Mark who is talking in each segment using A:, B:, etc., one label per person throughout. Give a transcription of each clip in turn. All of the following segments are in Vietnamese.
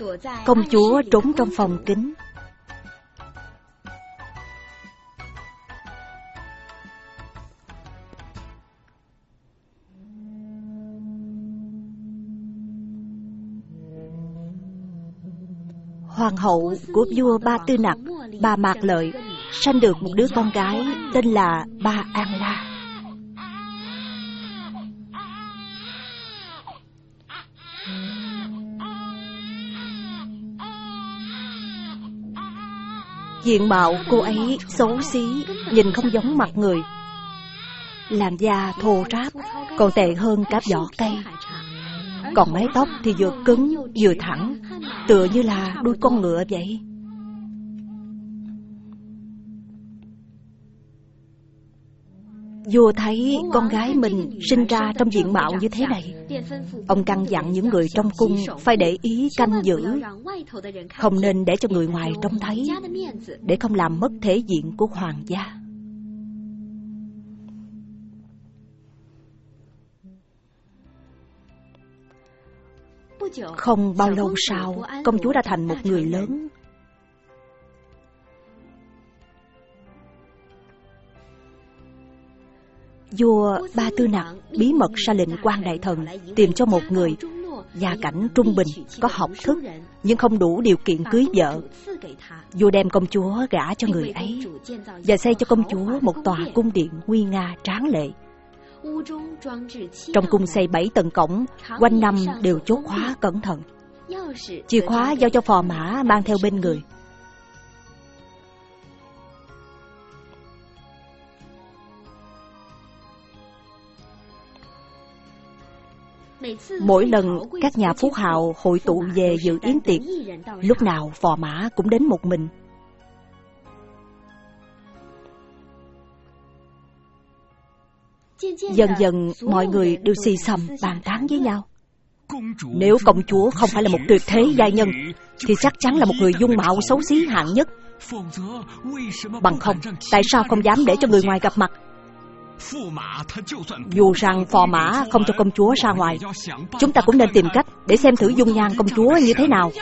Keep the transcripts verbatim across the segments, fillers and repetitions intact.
A: Công chúa trốn trong phòng kính. Hoàng hậu của vua Ba Tư Nặc, bà Mạc Lợi, sanh được một đứa con gái tên là Ba An La. Diện mạo cô ấy xấu xí, nhìn không giống mặt người, làn da thô ráp, còn tệ hơn cả vỏ cây. Còn mái tóc thì vừa cứng vừa thẳng, tựa như là đuôi con ngựa vậy. Vua thấy con gái mình sinh ra trong diện mạo như thế này, ông căn dặn những người trong cung phải để ý canh giữ, không nên để cho người ngoài trông thấy, để không làm mất thể diện của hoàng gia. Không bao lâu sau, công chúa đã thành một người lớn. Vua Ba Tư Nặc bí mật ra lệnh quan đại thần tìm cho một người gia cảnh trung bình, có học thức nhưng không đủ điều kiện cưới vợ. Vua đem công chúa gả cho người ấy và xây cho công chúa một tòa cung điện nguy nga tráng lệ. Trong cung xây bảy tầng cổng, quanh năm đều chốt khóa cẩn thận. Chìa khóa giao cho phò mã mang theo bên người. Mỗi lần các nhà phú hào hội tụ về dự yến tiệc, lúc nào phò mã cũng đến một mình. Dần dần mọi người đều xì xầm bàn tán với nhau. Nếu công chúa không phải là một tuyệt thế giai nhân thì chắc chắn là một người dung mạo xấu xí hạng nhất. Bằng không, tại sao không dám để cho người ngoài gặp mặt? Dù rằng phò mã không cho công chúa ra ngoài, chúng ta cũng nên tìm cách để xem thử dung nhan công chúa như thế nào.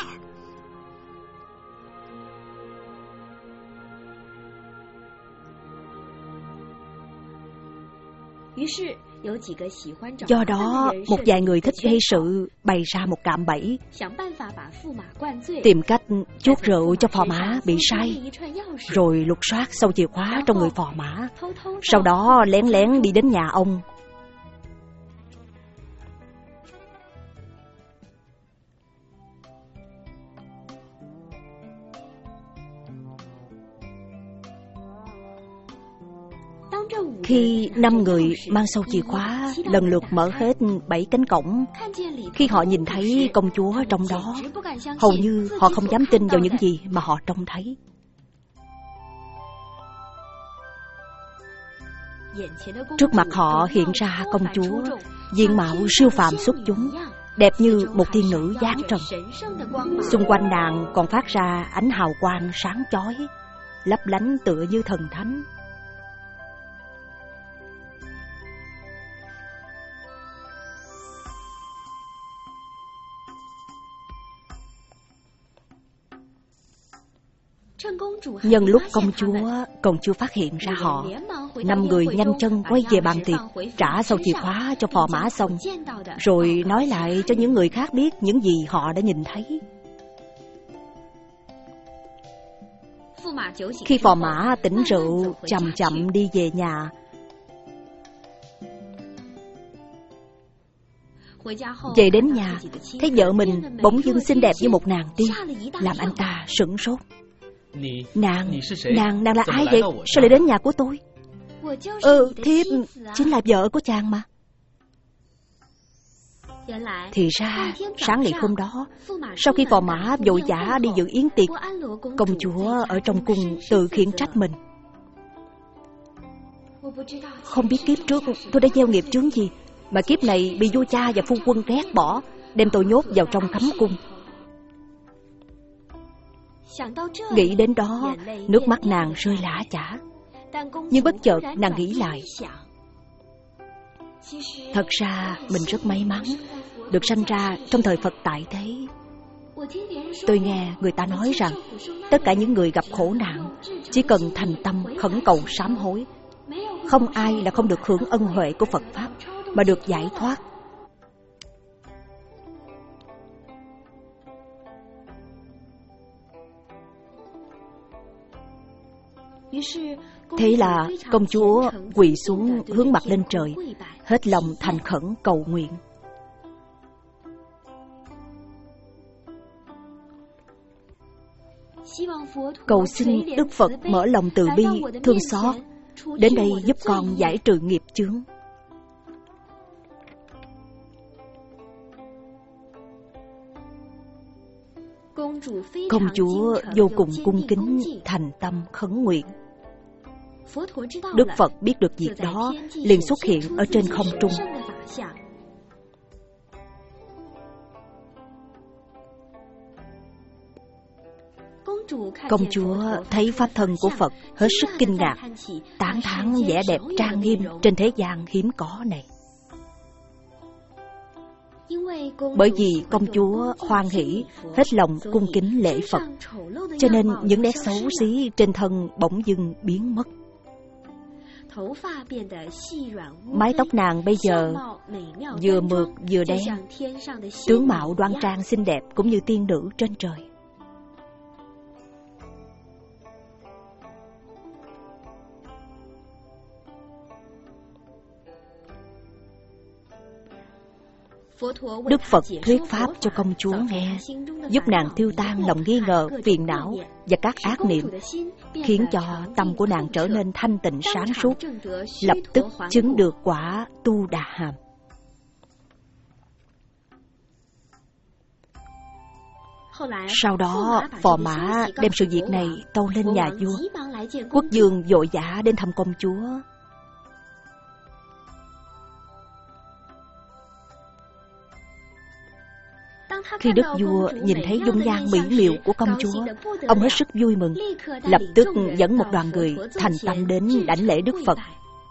A: Do đó, một vài người thích gây sự bày ra một cạm bẫy, tìm cách chuốt rượu cho phò mã bị say, rồi lục soát sâu chìa khóa trong người phò mã, sau đó lén lén đi đến nhà ông. Khi năm người mang sâu chìa khóa lần lượt mở hết bảy cánh cổng, khi họ nhìn thấy công chúa trong đó, hầu như họ không dám tin vào những gì mà họ trông thấy. Trước mặt họ hiện ra công chúa, diện mạo siêu phàm xuất chúng, đẹp như một thiên nữ giáng trần. Xung quanh nàng còn phát ra ánh hào quang sáng chói, lấp lánh tựa như thần thánh. Nhân lúc công chúa còn chưa phát hiện ra họ, năm người nhanh chân quay về bàn tiệc, trả sâu chìa khóa cho phò mã xong, rồi nói lại cho những người khác biết những gì họ đã nhìn thấy. Khi phò mã tỉnh rượu, chậm chậm đi về nhà. Về đến nhà, thấy vợ mình bỗng dưng xinh đẹp như một nàng tiên, làm anh ta sửng sốt. Nàng, nàng, nàng là ai vậy? Sao lại đến nhà của tôi? Ừ, thiếp chính là vợ của chàng mà. Thì ra, sáng ngày hôm đó, sau khi phò mã vội vã đi dự yến tiệc, công chúa ở trong cung tự khiển trách mình. Không biết kiếp trước tôi đã gieo nghiệp chướng gì mà kiếp này bị vua cha và phu quân ghét bỏ, đem tôi nhốt vào trong cấm cung. Nghĩ đến đó, nước mắt nàng rơi lã chã. Nhưng bất chợt nàng nghĩ lại, thật ra mình rất may mắn được sanh ra trong thời Phật tại thế. Tôi nghe người ta nói rằng tất cả những người gặp khổ nạn chỉ cần thành tâm khẩn cầu sám hối, không ai là không được hưởng ân huệ của Phật Pháp mà được giải thoát. Thế là công chúa quỳ xuống hướng mặt lên trời, hết lòng thành khẩn cầu nguyện. Cầu xin Đức Phật mở lòng từ bi, thương xót, đến đây giúp con giải trừ nghiệp chướng. Công chúa vô cùng cung kính, thành tâm khấn nguyện. Đức Phật biết được việc đó, liền xuất hiện ở trên không trung. Công chúa thấy pháp thân của Phật hết sức kinh ngạc, tán thán vẻ đẹp trang nghiêm trên thế gian hiếm có này. Bởi vì công chúa hoan hỷ, hết lòng cung kính lễ Phật, cho nên những nét xấu xí trên thân bỗng dưng biến mất. Mái tóc nàng bây giờ vừa mượt vừa đen, tướng mạo đoan trang xinh đẹp cũng như tiên nữ trên trời. Đức Phật thuyết pháp cho công chúa nghe, giúp nàng tiêu tan lòng nghi ngờ, phiền não và các ác niệm, khiến cho tâm của nàng trở nên thanh tịnh sáng suốt, lập tức chứng được quả Tu Đà Hàm. Sau đó, phò mã đem sự việc này tâu lên nhà vua. Quốc vương vội vã đến thăm công chúa. Khi đức vua nhìn thấy dung nhan mỹ miều của công chúa, ông hết sức vui mừng, lập tức dẫn một đoàn người thành tâm đến đảnh lễ Đức Phật.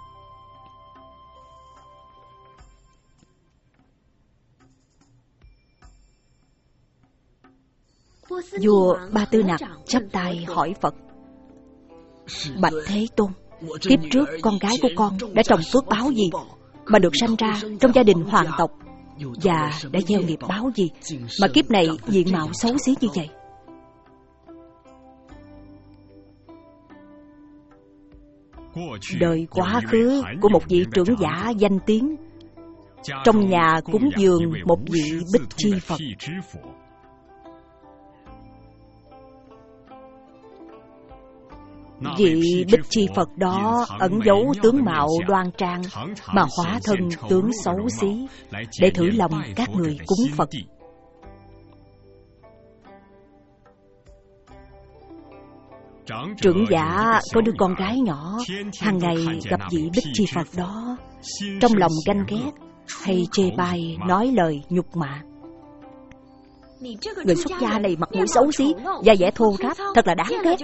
A: Vua Ba Tư Nặc chắp tay hỏi Phật: Bạch Thế Tôn, kiếp trước con gái của con đã trồng phước báo gì mà được sanh ra trong gia đình hoàng tộc, và đã gieo nghiệp báo gì mà kiếp này diện mạo xấu xí như vậy? Đời quá khứ của một vị trưởng giả danh tiếng, trong nhà cúng dường một vị Bích Chi Phật. Vị Bích Chi Phật đó ẩn giấu tướng mạo đoan trang mà hóa thân tướng xấu xí để thử lòng các người cúng Phật. Trưởng giả có đứa con gái nhỏ, hàng ngày gặp vị Bích Chi Phật đó, trong lòng ganh ghét hay chê bai, nói lời nhục mạ. Người xuất gia này mặt mũi xấu xí, da dẻ thô ráp, thật là đáng ghét.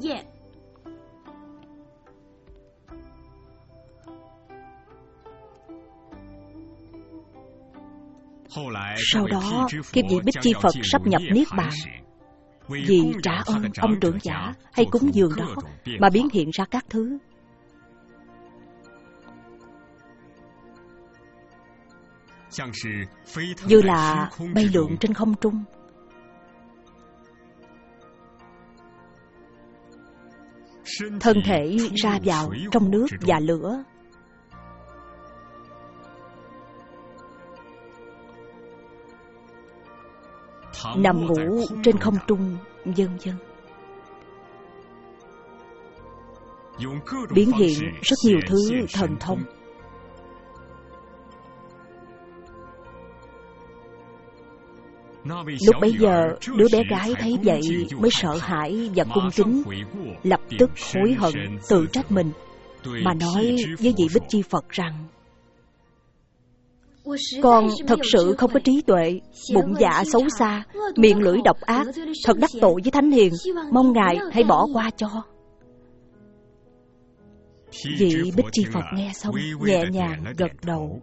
A: Sau đó, khi vị Bích Chi Phật sắp nhập Niết Bàn, vì trả ơn ông trưởng giả hay cúng dường đó mà biến hiện ra các thứ. Như là bay lượn trên không trung, thân thể ra vào trong nước và lửa. Nằm ngủ trên không trung, vân vân. Biến hiện rất nhiều thứ thần thông. Lúc bấy giờ, đứa bé gái thấy vậy mới sợ hãi và cung kính, lập tức hối hận, tự trách mình, mà nói với vị Bích Chi Phật rằng: Con thật sự không có trí tuệ, bụng dạ xấu xa, miệng lưỡi độc ác, thật đắc tội với Thánh Hiền, mong Ngài hãy bỏ qua cho. Vị Bích Chi Phật nghe xong, nhẹ nhàng gật đầu.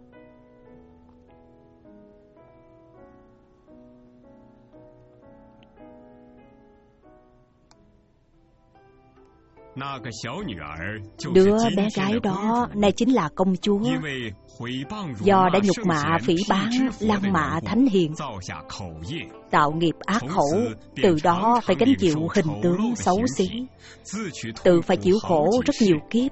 A: Đứa bé gái đó nay chính là công chúa. Do đã nhục mạ phỉ báng lăng mạ thánh hiền, tạo nghiệp ác khẩu, từ đó phải gánh chịu hình tướng xấu xí, tự phải chịu khổ rất nhiều kiếp.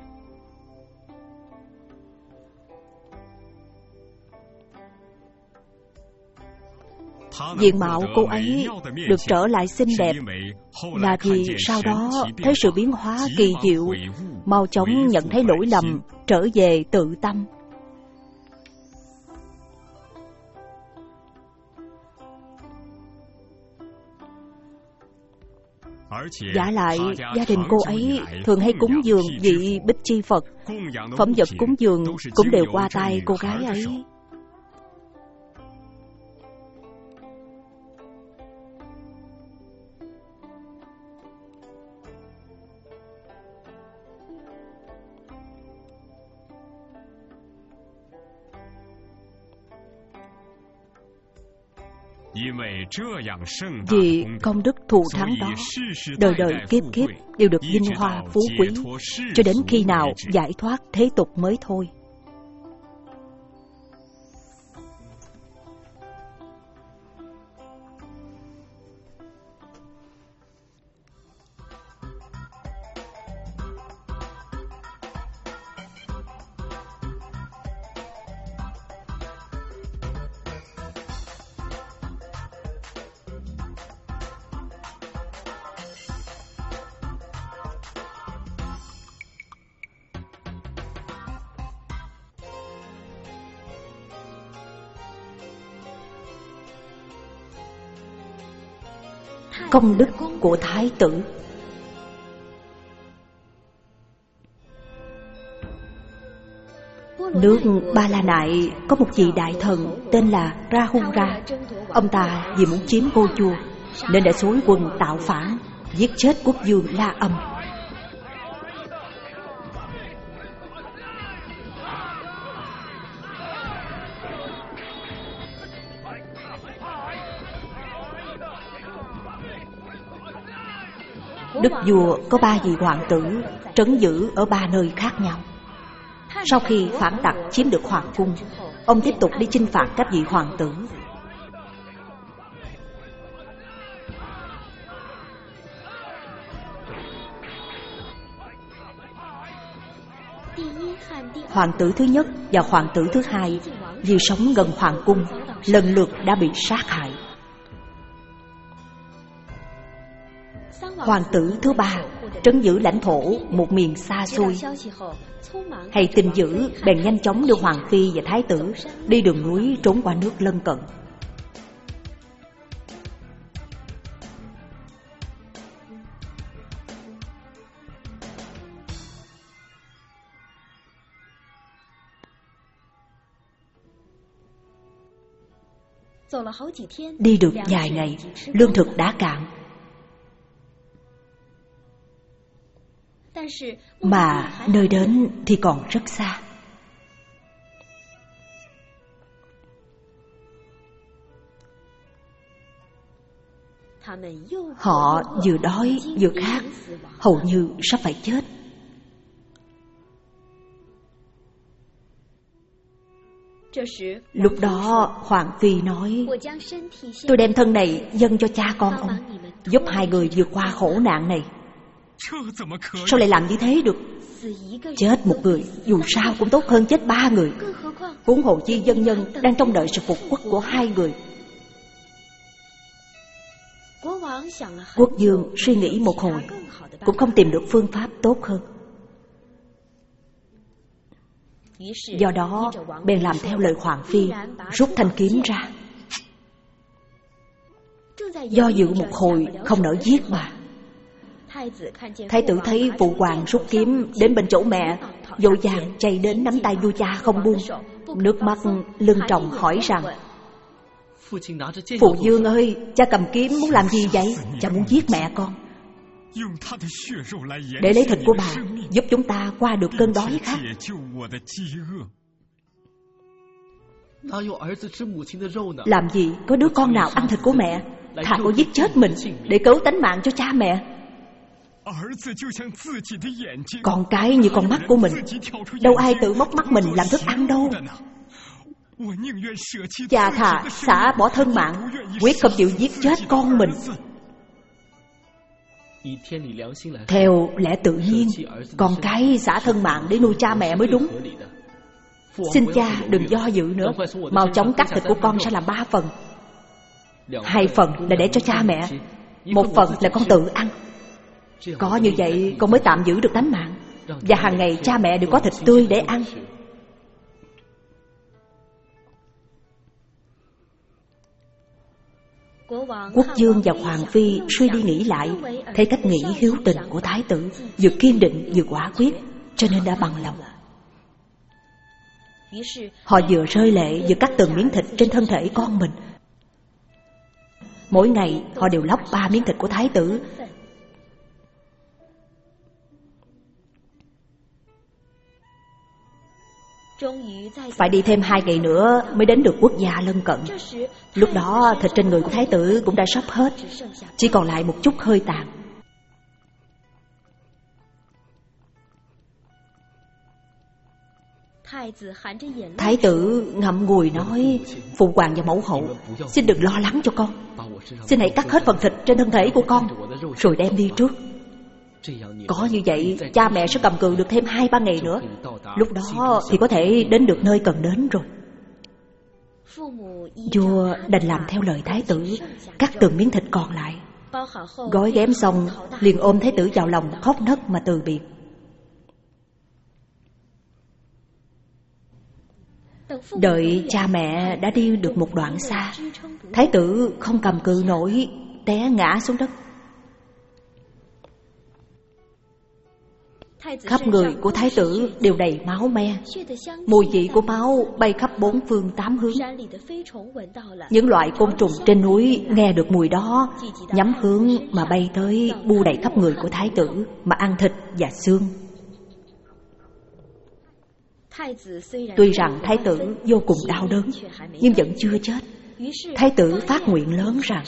A: Diện mạo cô ấy được trở lại xinh đẹp là vì sau đó thấy sự biến hóa kỳ diệu, mau chóng nhận thấy lỗi lầm, trở về tự tâm. Giả lại, gia đình cô ấy thường hay cúng dường vị Bích Chi Phật. Phẩm vật cúng dường cũng đều qua tay cô gái ấy. Vì công đức thù thắng đó, đời đời kiếp kiếp đều được vinh hoa phú quý, cho đến khi nào giải thoát thế tục mới thôi. Công đức của Thái tử. Nước Ba La Nại có một vị đại thần tên là Rahura. Ông ta vì muốn chiếm ngôi vua nên đã xúi quân tạo phản, giết chết quốc vương La Âm. Đức vua có ba vị hoàng tử trấn giữ ở ba nơi khác nhau. Sau khi phản tặc chiếm được hoàng cung, ông tiếp tục đi chinh phạt các vị hoàng tử. Hoàng tử thứ nhất và hoàng tử thứ hai vì sống gần hoàng cung, lần lượt đã bị sát hại. Hoàng tử thứ ba trấn giữ lãnh thổ một miền xa xôi, hay tin dữ bèn nhanh chóng đưa hoàng phi và thái tử đi đường núi trốn qua nước lân cận. Đi được vài ngày, lương thực đã cạn, mà nơi đến thì còn rất xa. Họ vừa đói vừa khát, hầu như sắp phải chết. Lúc đó hoàng phi nói: tôi đem thân này dâng cho cha con ông, giúp hai người vượt qua khổ nạn này. Sao lại làm như thế được? Chết một người dù sao cũng tốt hơn chết ba người, huống hồ chi dân nhân đang trông đợi sự phục quốc của hai người. Quốc vương suy nghĩ một hồi, cũng không tìm được phương pháp tốt hơn. Do đó bèn làm theo lời hoàng phi, rút thanh kiếm ra. Do dự một hồi không nỡ giết mà. Thái tử thấy phụ hoàng rút kiếm đến bên chỗ mẹ, vội vàng chạy đến nắm tay vua cha không buông, nước mắt lưng tròng hỏi rằng: phụ vương ơi, cha cầm kiếm muốn làm gì vậy? Cha muốn giết mẹ con, để lấy thịt của bà giúp chúng ta qua được cơn đói khát. Làm gì có đứa con nào ăn thịt của mẹ, thà có giết chết mình để cứu tánh mạng cho cha mẹ. Con cái như con mắt của mình, đâu ai tự móc mắt mình làm thức ăn đâu. Cha thà xả bỏ thân mạng, quyết không chịu giết chết con mình. Theo lẽ tự nhiên, con cái xả thân mạng để nuôi cha mẹ mới đúng. Xin cha đừng do dự nữa, mau chóng cắt thịt của con ra làm ba phần. Hai phần là để cho cha mẹ, một phần là con tự ăn. Có như vậy con mới tạm giữ được tánh mạng, và hàng ngày cha mẹ đều có thịt tươi để ăn. Quốc vương và hoàng phi suy đi nghĩ lại, thấy cách nghĩ hiếu tình của thái tử vừa kiên định vừa quả quyết, cho nên đã bằng lòng. Họ vừa rơi lệ vừa cắt từng miếng thịt trên thân thể con mình. Mỗi ngày họ đều lóc ba miếng thịt của thái tử. Phải đi thêm hai ngày nữa mới đến được quốc gia lân cận. Lúc đó thịt trên người của thái tử cũng đã sắp hết, chỉ còn lại một chút hơi tàn. Thái tử ngậm ngùi nói: Phụ hoàng và mẫu hậu, xin đừng lo lắng cho con. Xin hãy cắt hết phần thịt trên thân thể của con, rồi đem đi trước. Có như vậy, cha mẹ sẽ cầm cự được thêm hai ba ngày nữa. Lúc đó thì có thể đến được nơi cần đến rồi. Vua đành làm theo lời thái tử, cắt từng miếng thịt còn lại. Gói ghém xong, liền ôm thái tử vào lòng khóc nấc mà từ biệt. Đợi cha mẹ đã đi được một đoạn xa, thái tử không cầm cự nổi, té ngã xuống đất. Khắp người của thái tử đều đầy máu me, mùi vị của máu bay khắp bốn phương tám hướng. Những loại côn trùng trên núi nghe được mùi đó, nhắm hướng mà bay tới, bu đầy khắp người của thái tử mà ăn thịt và xương. Tuy rằng thái tử vô cùng đau đớn, nhưng vẫn chưa chết. Thái tử phát nguyện lớn rằng: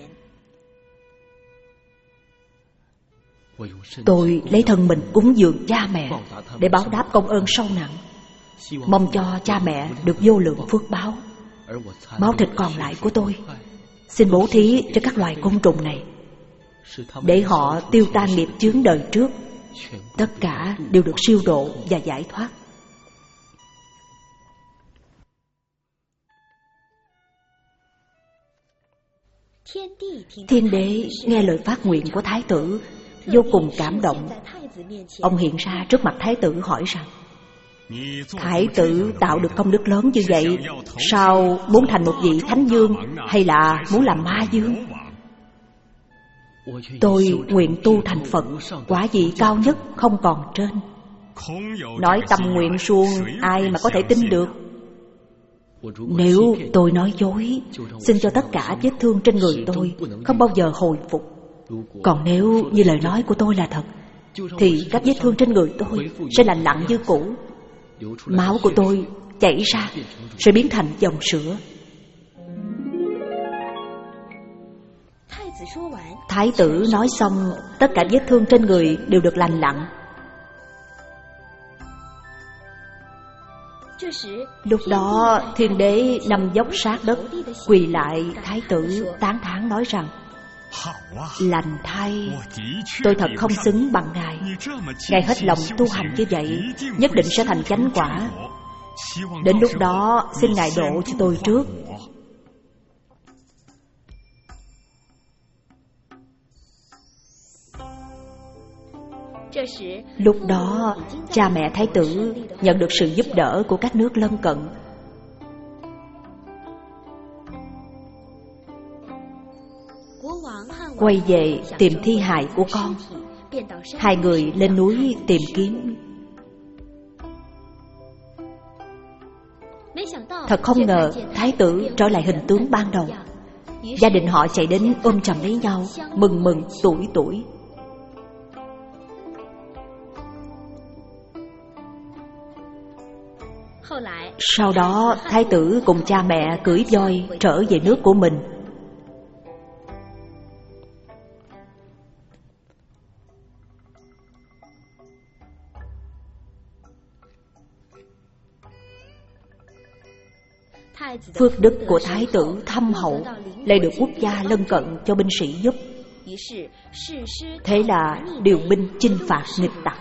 A: Tôi lấy thân mình cúng dường cha mẹ để báo đáp công ơn sâu nặng, mong cho cha mẹ được vô lượng phước báo. Máu thịt còn lại của tôi xin bố thí cho các loài côn trùng này, để họ tiêu tan nghiệp chướng đời trước, tất cả đều được siêu độ và giải thoát. Thiên đế nghe lời phát nguyện của thái tử, vô cùng cảm động. Ông hiện ra trước mặt thái tử hỏi rằng: Thái tử tạo được công đức lớn như vậy, sao muốn thành một vị thánh vương, hay là muốn làm ma vương? Tôi nguyện tu thành Phật, quả vị cao nhất không còn trên. Nói tâm nguyện suông, ai mà có thể tin được? Nếu tôi nói dối, xin cho tất cả vết thương trên người tôi không bao giờ hồi phục. Còn nếu như lời nói của tôi là thật, thì các vết thương trên người tôi sẽ lành lặn như cũ. Máu của tôi chảy ra sẽ biến thành dòng sữa. Thái tử nói xong, tất cả vết thương trên người đều được lành lặn. Lúc đó thiên đế nằm dốc sát đất, quỳ lại thái tử tán thán nói rằng: Lành thay, tôi thật không xứng bằng ngài. Ngài hết lòng tu hành như vậy, nhất định sẽ thành chánh quả. Đến lúc đó xin ngài độ cho tôi trước. Lúc đó cha mẹ thái tử nhận được sự giúp đỡ của các nước lân cận. Quay về tìm thi hài của con. Hai người lên núi tìm kiếm. Thật không ngờ thái tử trở lại hình tướng ban đầu. Gia đình họ chạy đến ôm chầm lấy nhau, mừng mừng tuổi tuổi. Sau đó thái tử cùng cha mẹ cưỡi voi trở về nước của mình. Phước đức của thái tử thâm hậu, lại được quốc gia lân cận cho binh sĩ giúp. Thế là điều binh chinh phạt nghịch tặc.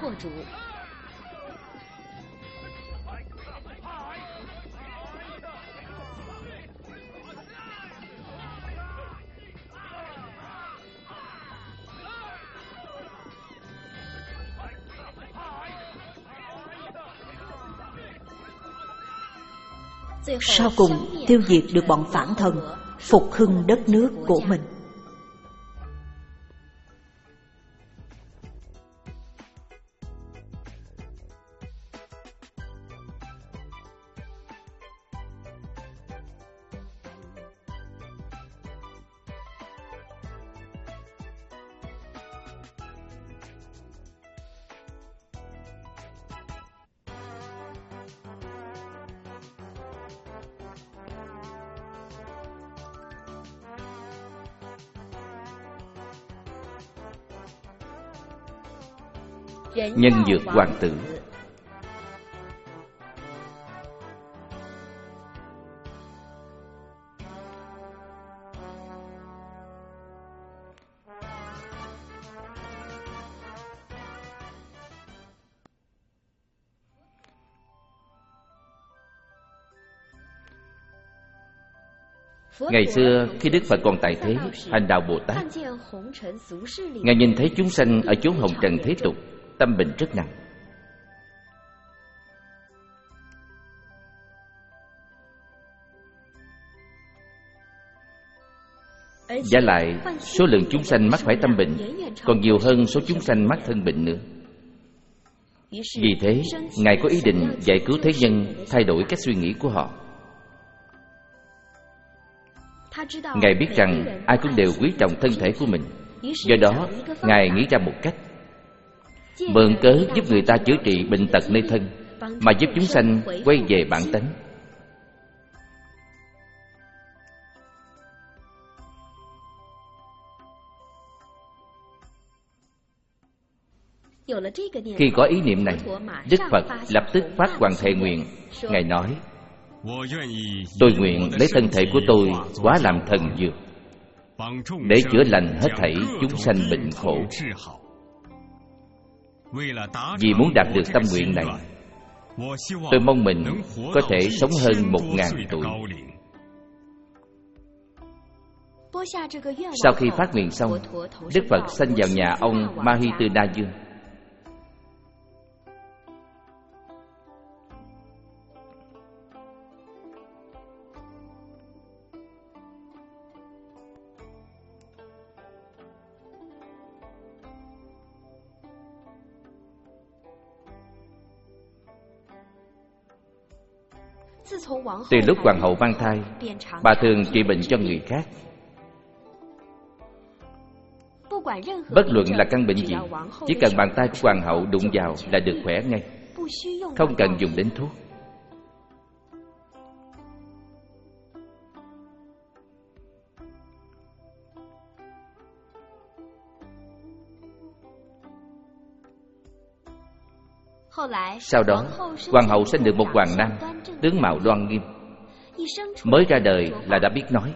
A: Sau cùng tiêu diệt được bọn phản thần, phục hưng đất nước của mình.
B: Nhân dược hoàng tử. Ngày xưa khi Đức Phật còn tại thế hành đạo Bồ Tát, Ngài nhìn thấy chúng sanh ở chốn hồng trần thế tục tâm bệnh rất nặng. Giả lại số lượng chúng sanh mắc phải tâm bệnh còn nhiều hơn số chúng sanh mắc thân bệnh nữa. Vì thế Ngài có ý định giải cứu thế nhân thay đổi cách suy nghĩ của họ. Ngài biết rằng ai cũng đều quý trọng thân thể của mình, do đó Ngài nghĩ ra một cách mượn cớ giúp người ta chữa trị bệnh tật nơi thân, mà giúp chúng sanh quay về bản tánh. Khi có ý niệm này, Đức Phật lập tức phát Hoàng Thệ Nguyện. Ngài nói: tôi nguyện lấy thân thể của tôi hóa làm thần dược, để chữa lành hết thảy chúng sanh bệnh khổ. Vì muốn đạt được tâm nguyện này, tôi mong mình có thể sống hơn một ngàn tuổi. Sau khi phát nguyện xong, Đức Phật sanh vào nhà ông Mahituna Dương. Từ lúc hoàng hậu mang thai, bà thường trị bệnh cho người khác. Bất luận là căn bệnh gì, chỉ cần bàn tay của hoàng hậu đụng vào là được khỏe ngay, không cần dùng đến thuốc. Sau đó, hoàng hậu sinh được một hoàng nam, tướng mạo đoan nghiêm, mới ra đời là đã biết nói.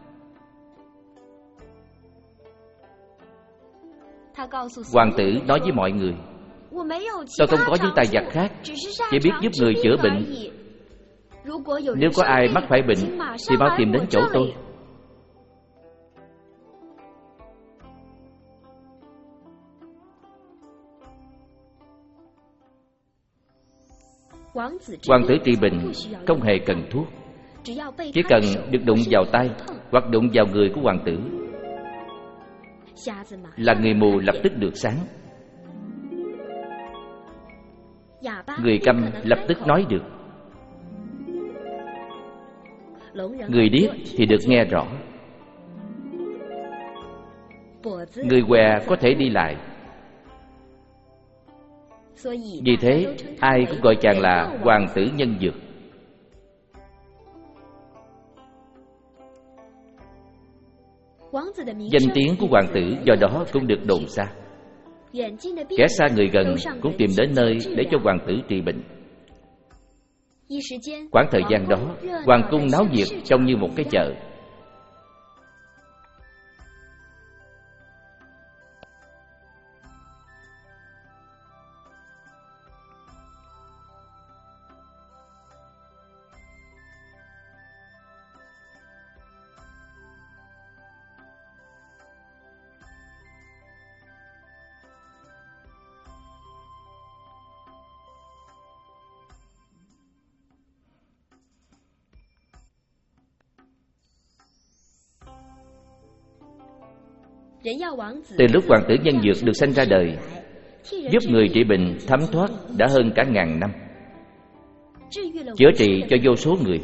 B: Hoàng tử nói với mọi người: tôi không có những tài vật khác, chỉ biết giúp người chữa bệnh. Nếu có ai mắc phải bệnh thì mau tìm đến chỗ tôi. Hoàng tử trị bệnh không hề cần thuốc, chỉ cần được đụng vào tay hoặc đụng vào người của hoàng tử là người mù lập tức được sáng, người câm lập tức nói được, người điếc thì được nghe rõ, người què có thể đi lại. Vì thế ai cũng gọi chàng là hoàng tử nhân dược. Danh tiếng của hoàng tử do đó cũng được đồn xa. Kẻ xa người gần cũng tìm đến nơi để cho hoàng tử trị bệnh. Khoảng thời gian đó, hoàng cung náo nhiệt trông như một cái chợ. Từ lúc hoàng tử nhân dược được sanh ra đời, giúp người trị bệnh thấm thoát đã hơn cả ngàn năm, chữa trị cho vô số người.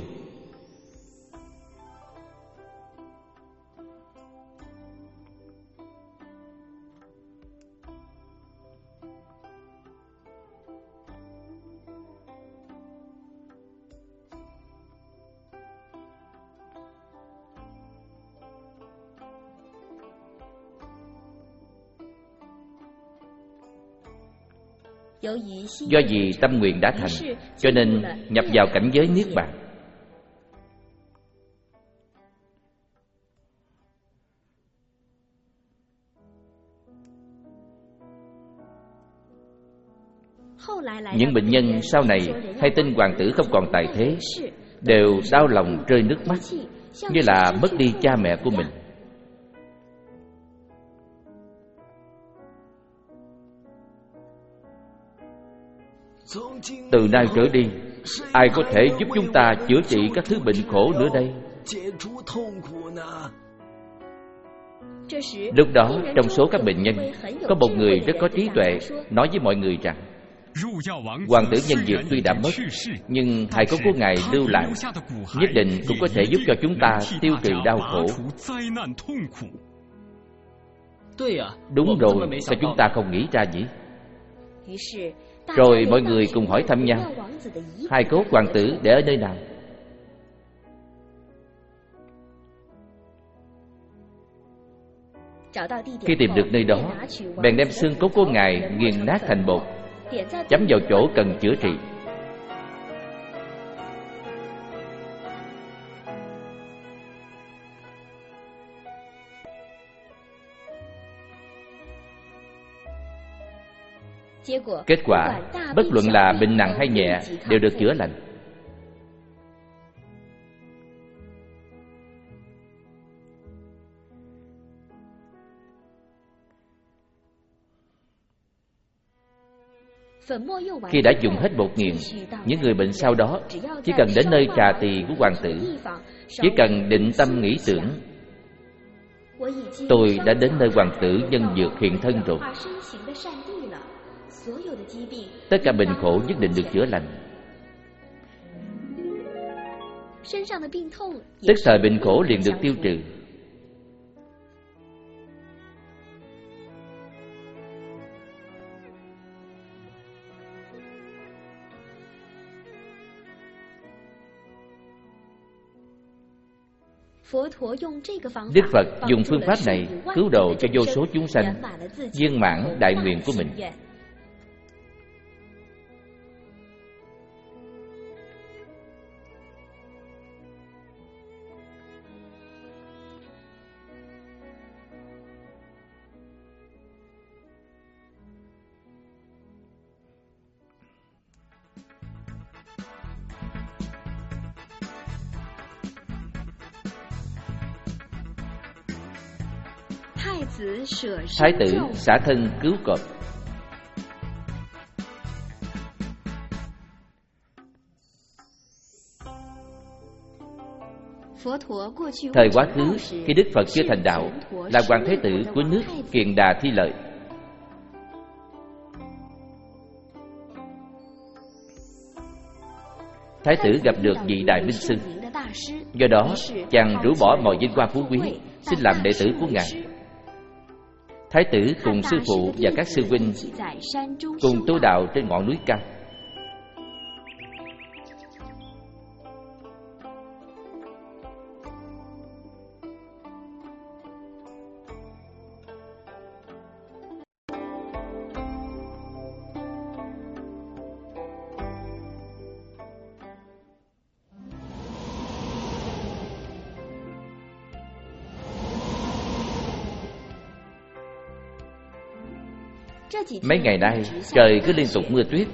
B: Do vì tâm nguyện đã thành, cho nên nhập vào cảnh giới niết bàn. Những bệnh nhân sau này hay tin hoàng tử không còn tại thế đều đau lòng rơi nước mắt, như là mất đi cha mẹ của mình. Từ nay trở đi, ai có thể giúp chúng ta chữa trị các thứ bệnh khổ nữa đây? Lúc đó, trong số các bệnh nhân, có một người rất có trí tuệ, nói với mọi người rằng hoàng tử nhân dược tuy đã mất, nhưng hài cốt của ngài lưu lại, nhất định cũng có thể giúp cho chúng ta tiêu trừ đau khổ. Đúng rồi, sao chúng ta không nghĩ ra nhỉ? Rồi mọi người cùng hỏi thăm nhau, hài cốt hoàng tử để ở nơi nào? Khi tìm được nơi đó, bèn đem xương cốt của ngài nghiền nát thành bột, chấm vào chỗ cần chữa trị. Kết quả, bất luận là bệnh nặng hay nhẹ đều được chữa lành. Khi đã dùng hết bột nghiền, những người bệnh sau đó chỉ cần đến nơi trà tỳ của hoàng tử, chỉ cần định tâm nghĩ tưởng, tôi đã đến nơi hoàng tử nhân dược hiện thân rồi. Tất cả bệnh khổ nhất định được chữa lành. Tức thời bệnh khổ liền được tiêu trừ. Đức Phật dùng phương pháp này cứu độ cho vô số chúng sanh, viên mãn đại nguyện của mình. Thái tử xả thân cứu cọp. Thời quá khứ, khi Đức Phật chưa thành đạo, là hoàng thái tử của nước Kiền Đà Thi Lợi. Thái tử gặp được vị đại minh sư, do đó chàng rũ bỏ mọi vinh hoa phú quý, xin làm đệ tử của ngài. Thái tử cùng sư phụ và các sư huynh cùng tu đạo trên ngọn núi cao. Mấy ngày nay trời cứ liên tục mưa tuyết.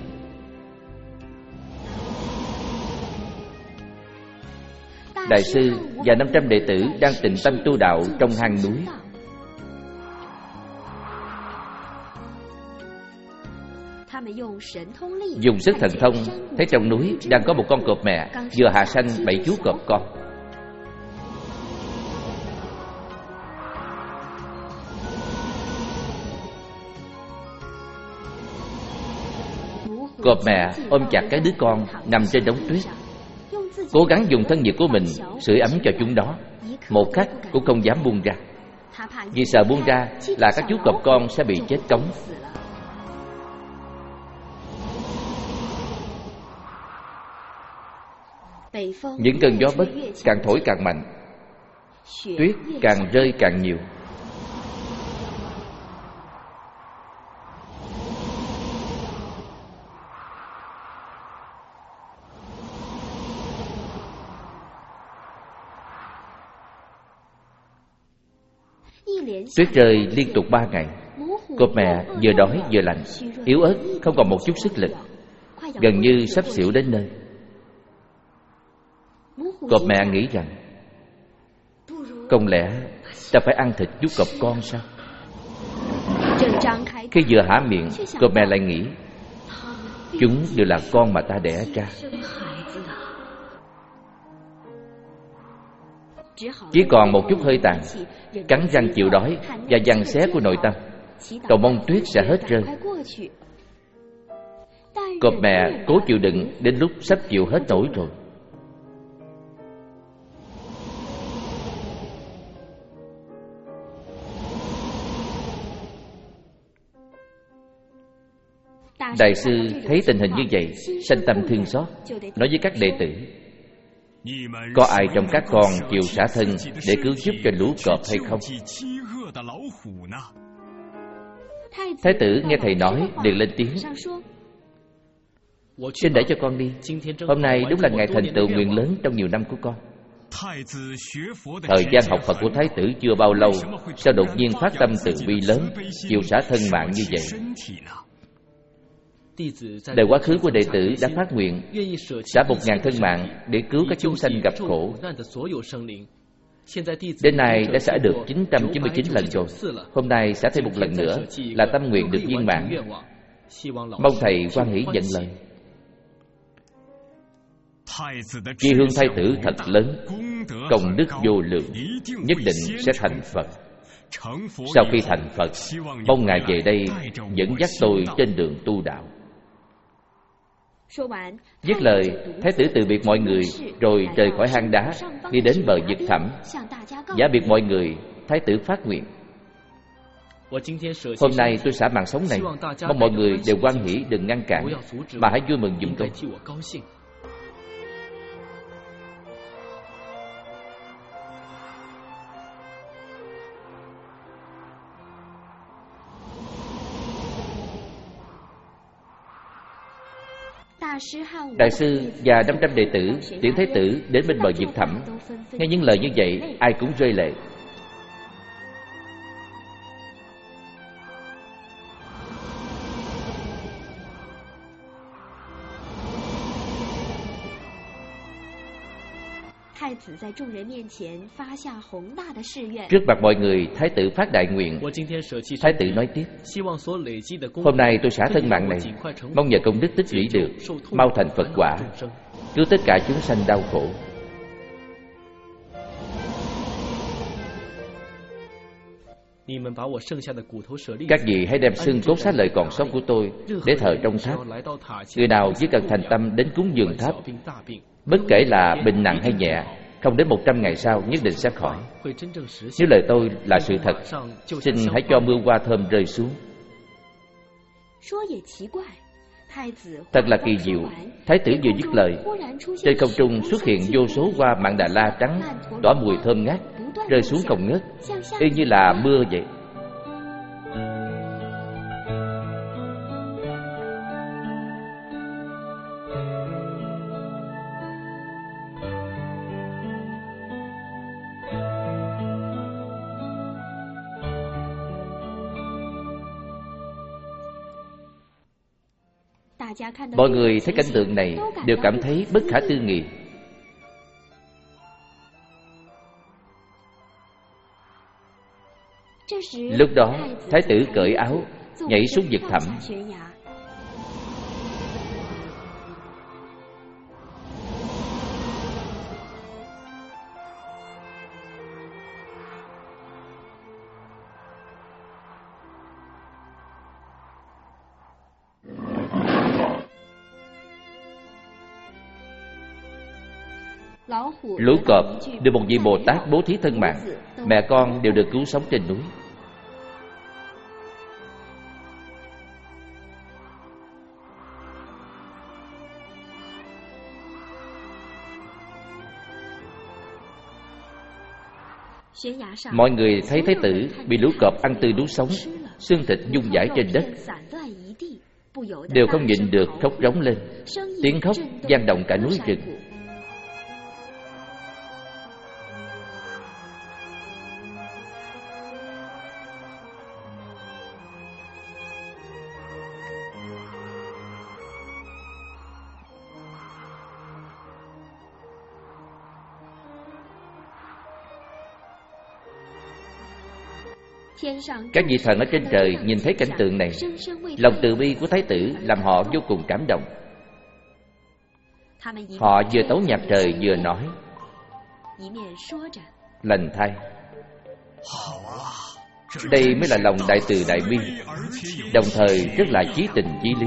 B: Đại sư và năm trăm đệ tử đang tịnh tâm tu đạo trong hang núi. Dùng sức thần thông, thấy trong núi đang có một con cọp mẹ vừa hạ sanh bảy chú cọp con. Cọp mẹ ôm chặt cái đứa con nằm trên đống tuyết, cố gắng dùng thân nhiệt của mình sưởi ấm cho chúng đó, một khắc cũng không dám buông ra, vì sợ buông ra là các chú cọp con sẽ bị chết cống. Những cơn gió Bắc càng thổi càng mạnh, tuyết càng rơi càng nhiều. Tuyết rơi liên tục ba ngày. Cọp mẹ vừa đói vừa lạnh, yếu ớt, không còn một chút sức lực, gần như sắp xỉu đến nơi. Cọp mẹ nghĩ rằng, không lẽ ta phải ăn thịt chú cọp con sao? Khi vừa há miệng, cọp mẹ lại nghĩ, chúng đều là con mà ta đẻ ra. Chỉ còn một chút hơi tàn, cắn răng chịu đói và giằng xé của nội tâm, cầu mong tuyết sẽ hết rơi. Cọp mẹ cố chịu đựng đến lúc sắp chịu hết nổi rồi. Đại sư thấy tình hình như vậy, sanh tâm thương xót, nói với các đệ tử, có ai trong các con chịu xả thân để cứu giúp cho lũ cọp hay không? Thái tử nghe thầy nói liền lên tiếng, xin để cho con đi. Hôm nay đúng là ngày thành tựu nguyện lớn trong nhiều năm của con. Thời gian học Phật của Thái tử chưa bao lâu, sao đột nhiên phát tâm từ bi lớn, chịu xả thân mạng như vậy? Đời quá khứ của đệ tử đã phát nguyện xả một ngàn thân mạng để cứu các chúng sanh gặp khổ. Đến nay đã xả được chín trăm chín mươi chín lần rồi. Hôm nay xả thêm một lần nữa là tâm nguyện được viên mãn. Mong thầy hoan hỷ nhận lời. Chi hương Thái tử thật lớn, công đức vô lượng, nhất định sẽ thành Phật. Sau khi thành Phật, mong Ngài về đây dẫn dắt tôi trên đường tu đạo. Dứt lời, Thái tử từ biệt mọi người rồi rời khỏi hang đá, đi đến bờ vực thẳm. Giả biệt mọi người, Thái tử phát nguyện, hôm nay tôi xả mạng sống này, mong mọi người đều hoan hỷ, đừng ngăn cản, mà hãy vui mừng giùm tôi. Đại sư và năm trăm đệ tử tiễn Thái tử đến bên bờ vực thẳm. Nghe những lời như vậy, ai cũng rơi lệ. Trước mặt mọi người, Thái tử phát đại nguyện. Thái tử nói tiếp, hôm nay tôi xả thân mạng này, mong nhờ công đức tích lũy được, mau thành Phật quả, cứu tất cả chúng sanh đau khổ. Các vị hãy đem xương cốt xác lợi còn sót của tôi để thờ trong tháp. Người nào chỉ cần thành tâm đến cúng dường tháp, bất kể là bệnh nặng hay nhẹ, không đến một trăm ngày sau nhất định sẽ khỏi. Nếu lời tôi là sự thật, xin hãy cho mưa hoa thơm rơi xuống. Thật là kỳ diệu. Thái tử vừa dứt lời, trên không trung xuất hiện vô số hoa mạn đà la trắng, tỏa mùi thơm ngát, rơi xuống không ngớt, y như là mưa vậy. Mọi người thấy cảnh tượng này đều cảm thấy bất khả tư nghị. Lúc đó, thái tử cởi áo, nhảy xuống vực thẳm. Lũ cọp được một vị Bồ Tát bố thí thân mạng, mẹ con đều được cứu sống trên núi. Mọi người thấy thái tử bị lũ cọp ăn tươi nuốt sống, xương thịt vung vãi trên đất, đều không nhịn được khóc rống lên. Tiếng khóc vang động cả núi rừng. Các vị thần ở trên trời nhìn thấy cảnh tượng này, lòng từ bi của thái tử làm họ vô cùng cảm động. Họ vừa tấu nhạc trời vừa nói: lành thay, đây mới là lòng đại từ đại bi, đồng thời rất là chí tình chí lý.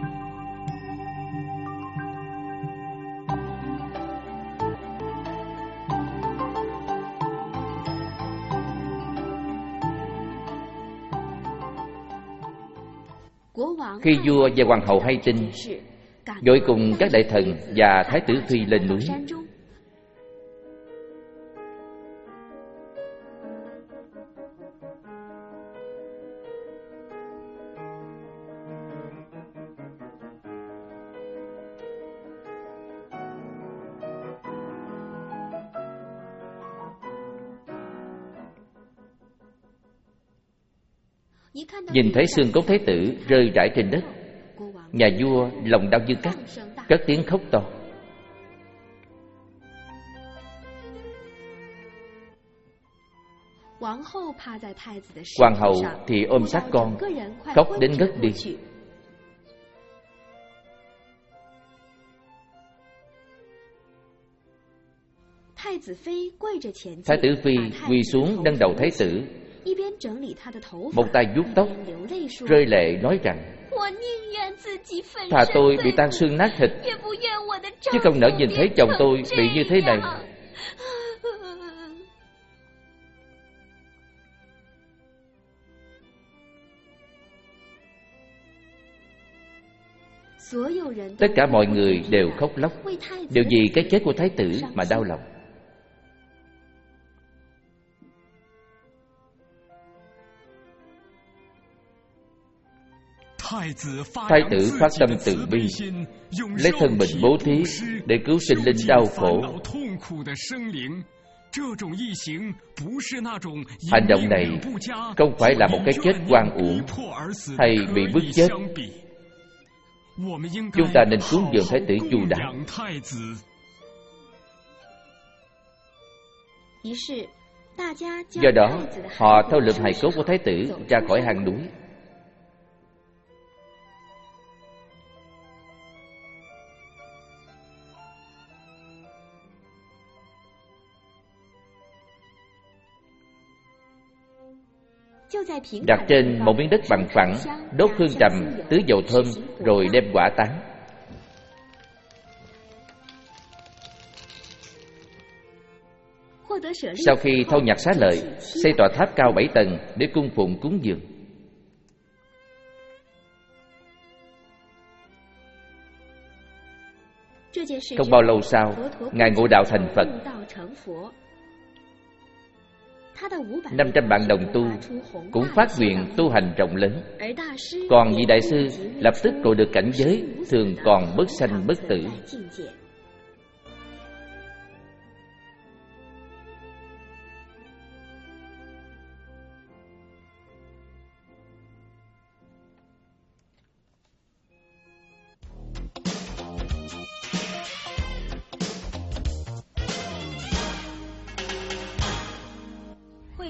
B: Khi vua và hoàng hậu hay tin, vội cùng các đại thần và thái tử phi lên núi. Nhìn thấy xương cốt thái tử rơi rải trên đất, nhà vua lòng đau như cắt, cất tiếng khóc to. Hoàng hậu thì ôm sát con, khóc đến ngất đi. Thái tử phi quỳ xuống nâng đầu thái tử, một tay vuốt tóc, rơi lệ nói rằng: thà tôi bị tan xương nát thịt, chứ không nỡ nhìn thấy chồng tôi bị như thế này. Tất cả mọi người đều khóc lóc, đều vì cái chết của thái tử mà đau lòng. Thái tử phát tâm từ bi, lấy thân mình bố thí để cứu sinh linh đau khổ. Hành động này không phải là một cái chết oan uổng hay bị bức chết. Chúng ta nên cúng dường thái tử chu đáo. Do đó, họ thâu lượm hài cốt của thái tử ra khỏi hang núi. Đặt trên một miếng đất bằng phẳng, đốt hương trầm, tưới dầu thơm, rồi đem hỏa táng. Sau khi thâu nhặt xá lợi, xây tòa tháp cao bảy tầng để cung phụng cúng dường. Không bao lâu sau, Ngài ngộ đạo thành Phật. năm trăm bạn đồng tu cũng phát nguyện tu hành rộng lớn. Còn vị đại sư lập tức cầu được cảnh giới thường còn bất sanh bất tử.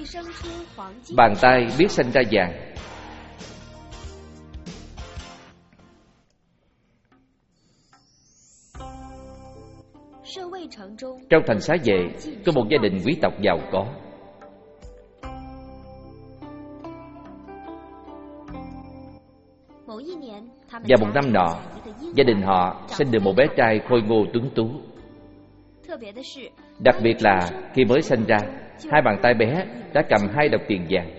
B: Bàn tay biết sanh ra vàng. Trong thành Xá Vệ có một gia đình quý tộc giàu có. Và một năm nọ, gia đình họ sinh được một bé trai khôi ngô tuấn tú. Đặc biệt là khi mới sinh ra, hai bàn tay bé đã cầm hai đồng tiền vàng.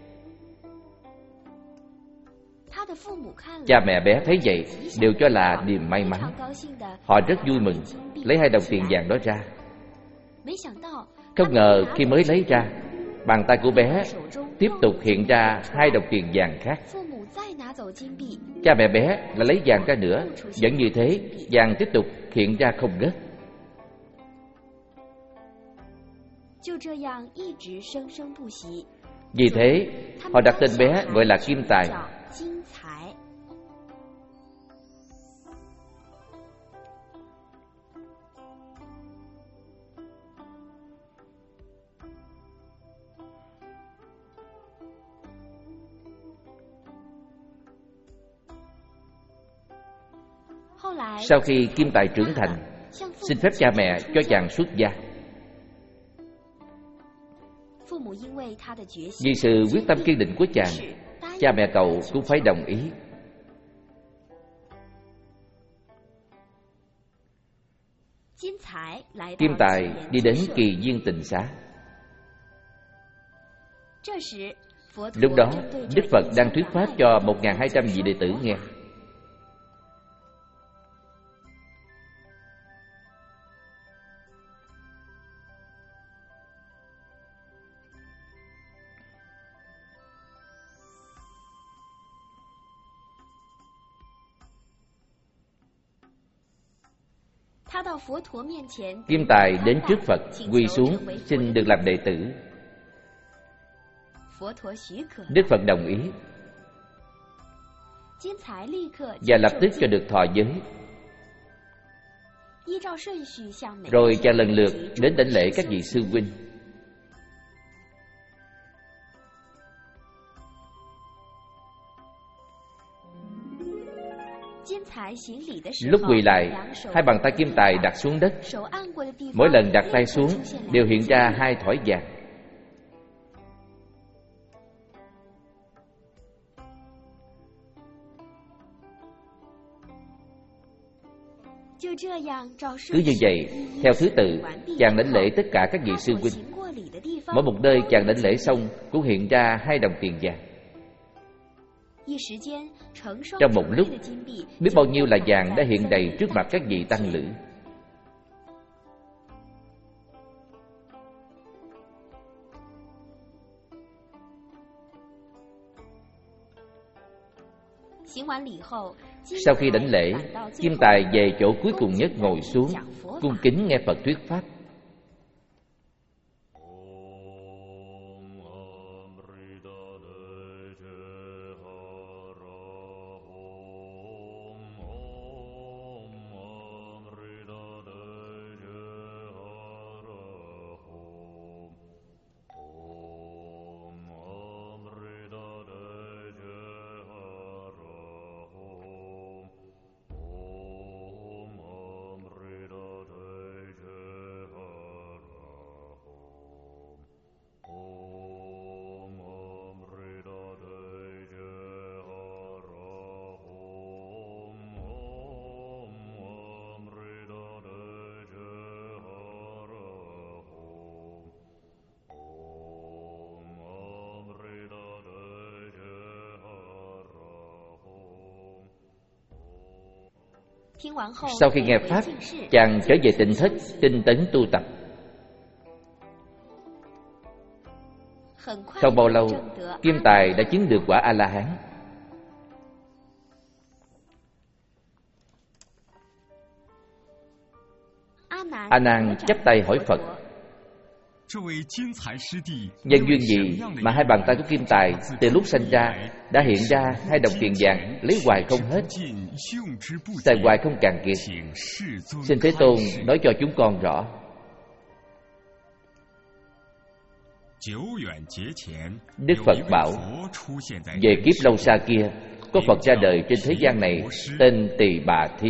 B: Cha mẹ bé thấy vậy đều cho là niềm may mắn. Họ rất vui mừng, lấy hai đồng tiền vàng đó ra. Không ngờ khi mới lấy ra, bàn tay của bé tiếp tục hiện ra hai đồng tiền vàng khác. Cha mẹ bé lại lấy vàng ra nữa, vẫn như thế, vàng tiếp tục hiện ra không ngớt. Vì thế, họ đặt tên bé gọi là Kim Tài. Sau khi Kim Tài trưởng thành, xin phép cha mẹ cho chàng xuất gia. Vì sự quyết tâm kiên định của chàng, cha mẹ cậu cũng phải đồng ý. Kim Tài đi đến Kỳ Viên Tịnh Xá. Lúc đó, Đức Phật đang thuyết pháp cho một nghìn hai trăm vị đệ tử nghe. Kim Tài đến trước Phật, quỳ xuống xin được làm đệ tử. Đức Phật đồng ý và lập tức cho được thọ giới. Rồi chàng lần lượt đến đảnh lễ các vị sư huynh. Lúc quỳ lại, hai bàn tay Kim Tài đặt xuống đất. Mỗi lần đặt tay xuống đều hiện ra hai thỏi vàng. Cứ như vậy, theo thứ tự, chàng đảnh lễ tất cả các vị sư huynh. Mỗi một nơi chàng đảnh lễ xong cũng hiện ra hai đồng tiền vàng. Trong một lúc, biết bao nhiêu là vàng đã hiện đầy trước mặt các vị tăng lữ. Sau khi đảnh lễ, Kim Tài về chỗ cuối cùng nhất ngồi xuống, cung kính nghe Phật thuyết pháp. Sau khi nghe pháp, chàng trở về tịnh thất, tinh tấn tu tập. Không bao lâu, Kim Tài đã chứng được quả A-la-hán. A Nan chắp tay hỏi Phật: nhân duyên gì mà hai bàn tay của Kim Tài từ lúc sinh ra đã hiện ra hai đồng tiền vàng, lấy hoài không hết, xài hoài không cạn kiệt? Xin Thế Tôn nói cho chúng con rõ. Đức Phật bảo, về kiếp lâu xa kia, có Phật ra đời trên thế gian này tên Tỳ Bà Thi.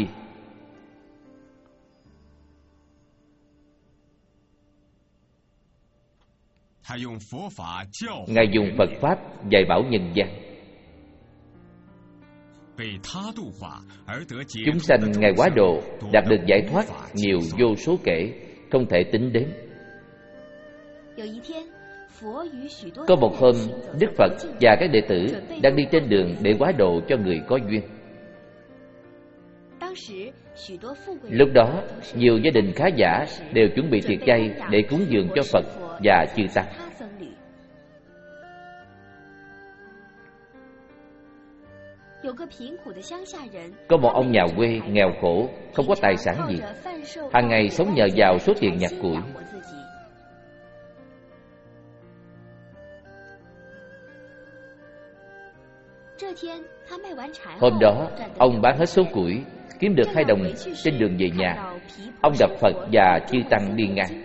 B: Ngài dùng Phật Pháp dạy bảo nhân gian. Chúng sanh Ngài hóa độ, đạt được giải thoát nhiều vô số kể, không thể tính đến. Có một hôm, Đức Phật và các đệ tử đang đi trên đường để hóa độ cho người có duyên. Lúc đó, nhiều gia đình khá giả đều chuẩn bị tiệc chay để cúng dường cho Phật và chư tăng. Có một ông nhà quê nghèo khổ, không có tài sản gì, hàng ngày sống nhờ vào số tiền nhặt củi. Hôm đó, ông bán hết số củi, kiếm được hai đồng trên đường về nhà. Ông gặp Phật và chư tăng đi ngang.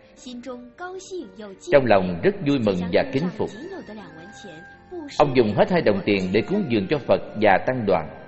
B: Trong lòng rất vui mừng và kính phục. Ông dùng hết hai đồng tiền để cúng dường cho Phật và tăng đoàn.